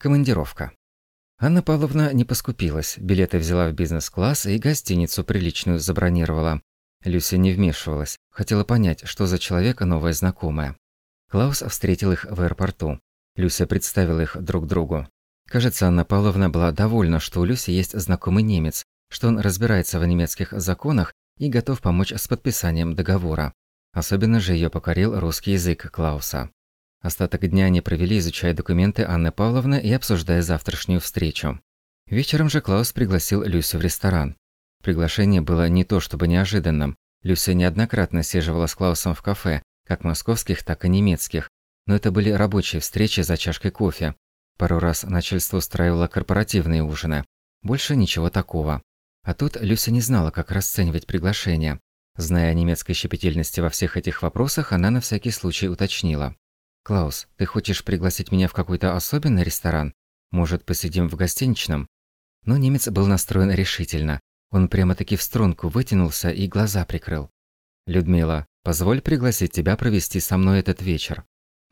Командировка. Анна Павловна не поскупилась, билеты взяла в бизнес-класс и гостиницу приличную забронировала. Люся не вмешивалась, хотела понять, что за человек новая знакомая. Клаус встретил их в аэропорту. Люся представила их друг другу. Кажется, Анна Павловна была довольна, что у Люси есть знакомый немец, что он разбирается в немецких законах и готов помочь с подписанием договора. Особенно же ее покорил русский язык Клауса. Остаток дня они провели, изучая документы Анны Павловны и обсуждая завтрашнюю встречу. Вечером же Клаус пригласил Люсю в ресторан. Приглашение было не то чтобы неожиданным. Люся неоднократно сиживала с Клаусом в кафе, как московских, так и немецких, но это были рабочие встречи за чашкой кофе. Пару раз начальство устраивало корпоративные ужины. Больше ничего такого. А тут Люся не знала, как расценивать приглашение. Зная о немецкой щепетильности во всех этих вопросах, она на всякий случай уточнила. «Клаус, ты хочешь пригласить меня в какой-то особенный ресторан? Может, посидим в гостиничном?» Но немец был настроен решительно. Он прямо-таки в струнку вытянулся и глаза прикрыл. «Людмила, позволь пригласить тебя провести со мной этот вечер».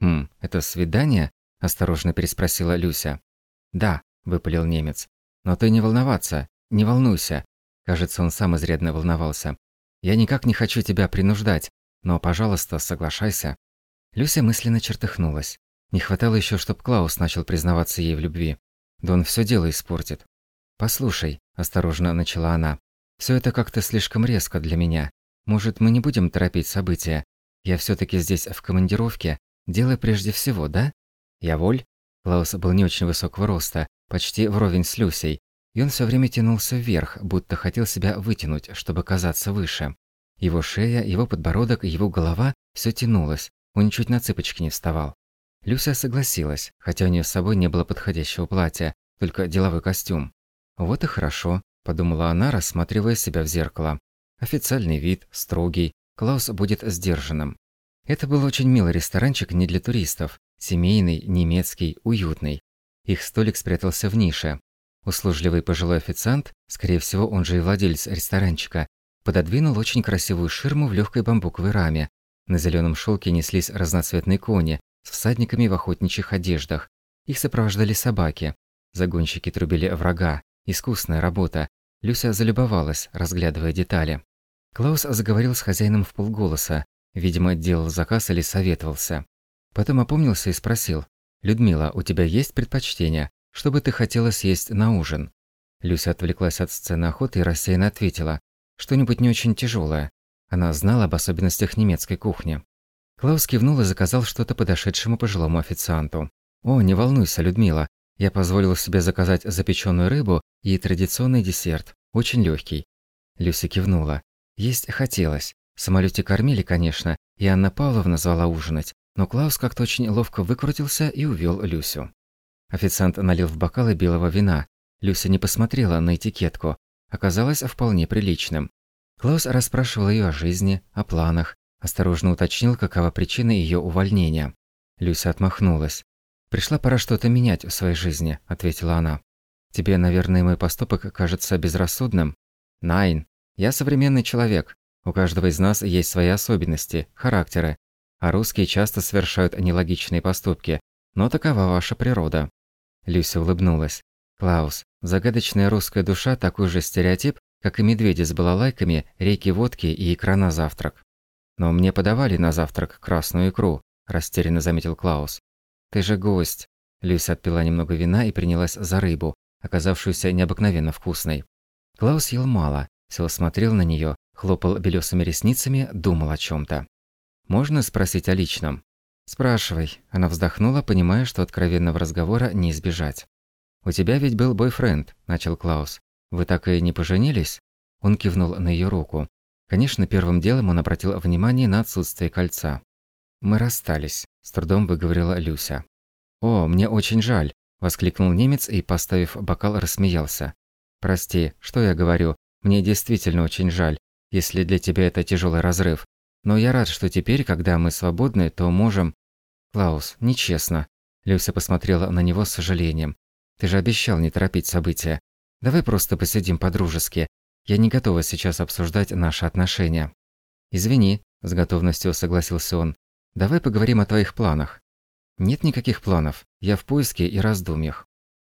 Это свидание?» – осторожно переспросила Люся. «Да», – выпалил немец. «Но ты не волноваться, не волнуйся». Кажется, он сам изрядно волновался. «Я никак не хочу тебя принуждать, но, пожалуйста, соглашайся». Люся мысленно чертыхнулась. Не хватало еще, чтоб Клаус начал признаваться ей в любви. Да он все дело испортит. «Послушай», – осторожно начала она, – «все это как-то слишком резко для меня. Может, мы не будем торопить события? Я все-таки здесь в командировке. Дело прежде всего, да?» «Я воль». Клаус был не очень высокого роста, почти вровень с Люсей, и он все время тянулся вверх, будто хотел себя вытянуть, чтобы казаться выше. Его шея, его подбородок и его голова – все тянулось. Он чуть на цыпочки не вставал. Люся согласилась, хотя у нее с собой не было подходящего платья, только деловой костюм. «Вот и хорошо», – подумала она, рассматривая себя в зеркало. Официальный вид, строгий, Клаус будет сдержанным. Это был очень милый ресторанчик не для туристов, семейный, немецкий, уютный. Их столик спрятался в нише. Услужливый пожилой официант, скорее всего, он же и владелец ресторанчика, пододвинул очень красивую ширму в легкой бамбуковой раме. На зеленом шелке неслись разноцветные кони с всадниками в охотничьих одеждах. Их сопровождали собаки. Загонщики трубили врага. Искусная работа. Люся залюбовалась, разглядывая детали. Клаус заговорил с хозяином вполголоса. Видимо, делал заказ или советовался. Потом опомнился и спросил. «Людмила, у тебя есть предпочтение? Что бы ты хотела съесть на ужин?» Люся отвлеклась от сцены охоты и рассеянно ответила. «Что-нибудь не очень тяжелое». Она знала об особенностях немецкой кухни. Клаус кивнул и заказал что-то подошедшему пожилому официанту. «О, не волнуйся, Людмила. Я позволил себе заказать запеченную рыбу и традиционный десерт, очень легкий». Люся кивнула. Есть хотелось. В самолете кормили, конечно, и Анна Павловна звала ужинать, но Клаус как-то очень ловко выкрутился и увел Люсю. Официант налил в бокалы белого вина. Люся не посмотрела на этикетку. Оказалось вполне приличным. Клаус расспрашивал ее о жизни, о планах, осторожно уточнил, какова причина ее увольнения. Люся отмахнулась. «Пришла пора что-то менять в своей жизни», – ответила она. «Тебе, наверное, мой поступок кажется безрассудным?» «Найн, я современный человек. У каждого из нас есть свои особенности, характеры. А русские часто совершают нелогичные поступки, но такова ваша природа». Люся улыбнулась. «Клаус, загадочная русская душа такой же стереотип, как и медведи с балалайками, рейки водки и икра на завтрак». «Но мне подавали на завтрак красную икру», – растерянно заметил Клаус. «Ты же гость». Люся отпила немного вина и принялась за рыбу, оказавшуюся необыкновенно вкусной. Клаус ел мало, все смотрел на нее, хлопал белесыми ресницами, думал о чем-то. «Можно спросить о личном?» «Спрашивай». Она вздохнула, понимая, что откровенного разговора не избежать. «У тебя ведь был бойфренд», – начал Клаус. «Вы так и не поженились?» Он кивнул на ее руку. Конечно, первым делом он обратил внимание на отсутствие кольца. «Мы расстались», – с трудом выговорила Люся. «О, мне очень жаль», – воскликнул немец и, поставив бокал, рассмеялся. «Прости, что я говорю? Мне действительно очень жаль, если для тебя это тяжелый разрыв. Но я рад, что теперь, когда мы свободны, то можем...» «Клаус, нечестно». Люся посмотрела на него с сожалением. «Ты же обещал не торопить события. Давай просто посидим по-дружески. Я не готова сейчас обсуждать наши отношения». «Извини», – с готовностью согласился он. «Давай поговорим о твоих планах». «Нет никаких планов. Я в поиске и раздумьях».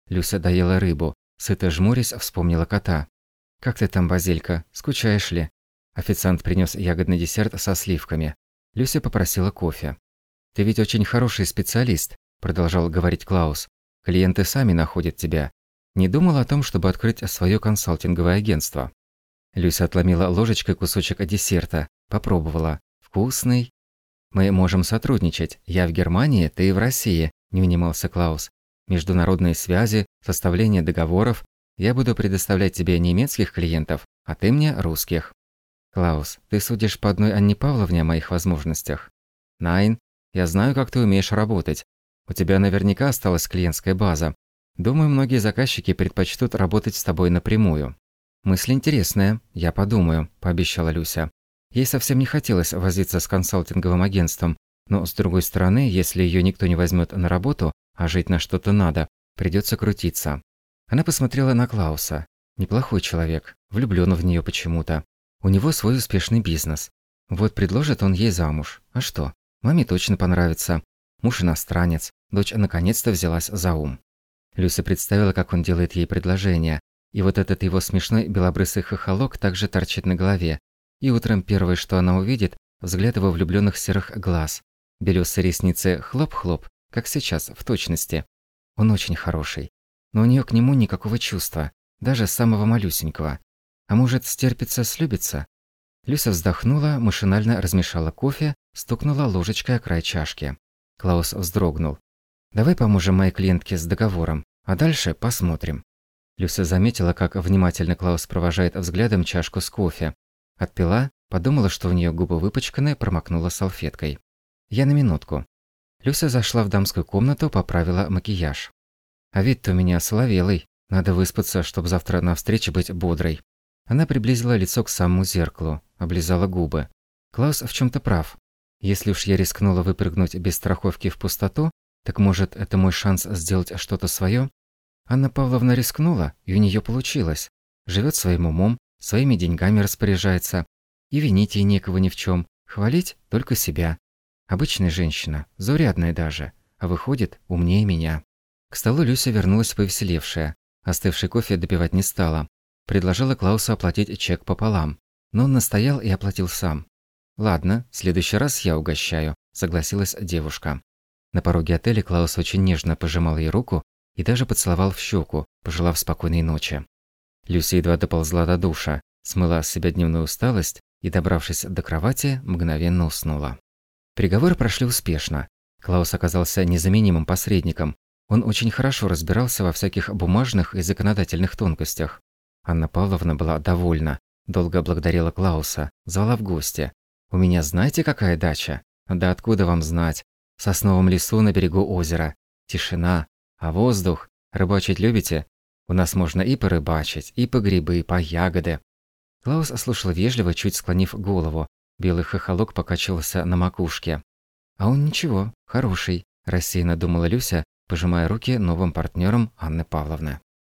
Люся доела рыбу, сыто жмурясь, вспомнила кота. «Как ты там, Базилька, скучаешь ли?» Официант принес ягодный десерт со сливками. Люся попросила кофе. «Ты ведь очень хороший специалист», – продолжал говорить Клаус. «Клиенты сами находят тебя. Не думал о том, чтобы открыть свое консалтинговое агентство?» Люся отломила ложечкой кусочек десерта, попробовала. «Вкусный?» «Мы можем сотрудничать. Я в Германии, ты в России», – не унимался Клаус. «Международные связи, составление договоров. Я буду предоставлять тебе немецких клиентов, а ты мне русских». «Клаус, ты судишь по одной Анне Павловне о моих возможностях?» «Найн, я знаю, как ты умеешь работать. У тебя наверняка осталась клиентская база. Думаю, многие заказчики предпочтут работать с тобой напрямую». «Мысль интересная, я подумаю», – пообещала Люся. Ей совсем не хотелось возиться с консалтинговым агентством, но, с другой стороны, если ее никто не возьмет на работу, а жить на что-то надо, придется крутиться. Она посмотрела на Клауса. Неплохой человек, влюблен в нее почему-то. У него свой успешный бизнес. Вот предложит он ей замуж. А что? Маме точно понравится. Муж иностранец, дочь наконец-то взялась за ум. Люся представила, как он делает ей предложение. И вот этот его смешной белобрысый хохолок также торчит на голове. И утром первое, что она увидит, взгляд его влюбленных серых глаз. Белёсые ресницы хлоп-хлоп, как сейчас, в точности. Он очень хороший. Но у нее к нему никакого чувства, даже самого малюсенького. А может, стерпится, слюбится? Люся вздохнула, машинально размешала кофе, стукнула ложечкой о край чашки. Клаус вздрогнул. «Давай поможем моей клиентке с договором, а дальше посмотрим». Люся заметила, как внимательно Клаус провожает взглядом чашку с кофе. Отпила, подумала, что у нее губы выпачканы, промокнула салфеткой. «Я на минутку». Люся зашла в дамскую комнату, поправила макияж. «А вид-то у меня соловелый. Надо выспаться, чтобы завтра на встрече быть бодрой». Она приблизила лицо к самому зеркалу, облизала губы. Клаус в чем-то прав. Если уж я рискнула выпрыгнуть без страховки в пустоту, так может, это мой шанс сделать что-то свое? Анна Павловна рискнула, и у нее получилось. Живет своим умом, своими деньгами распоряжается. И винить ей некого ни в чем, хвалить только себя. Обычная женщина, заурядная даже, а выходит, умнее меня. К столу Люся вернулась повеселевшая. Остывший кофе допивать не стала. Предложила Клаусу оплатить чек пополам, но он настоял и оплатил сам. «Ладно, в следующий раз я угощаю», – согласилась девушка. На пороге отеля Клаус очень нежно пожимал ей руку и даже поцеловал в щеку, пожелав спокойной ночи. Люся едва доползла до душа, смыла с себя дневную усталость и, добравшись до кровати, мгновенно уснула. Переговоры прошли успешно. Клаус оказался незаменимым посредником. Он очень хорошо разбирался во всяких бумажных и законодательных тонкостях. Анна Павловна была довольна, долго благодарила Клауса, звала в гости. «У меня знаете, какая дача? Да откуда вам знать? В сосновом лесу на берегу озера. Тишина. А воздух? Рыбачить любите? У нас можно и порыбачить, и по грибы, и по ягоды». Клаус слушал вежливо, чуть склонив голову. Белый хохолок покачивался на макушке. «А он ничего, хороший», – рассеянно думала Люся, пожимая руки новым партнерам Анны Павловны.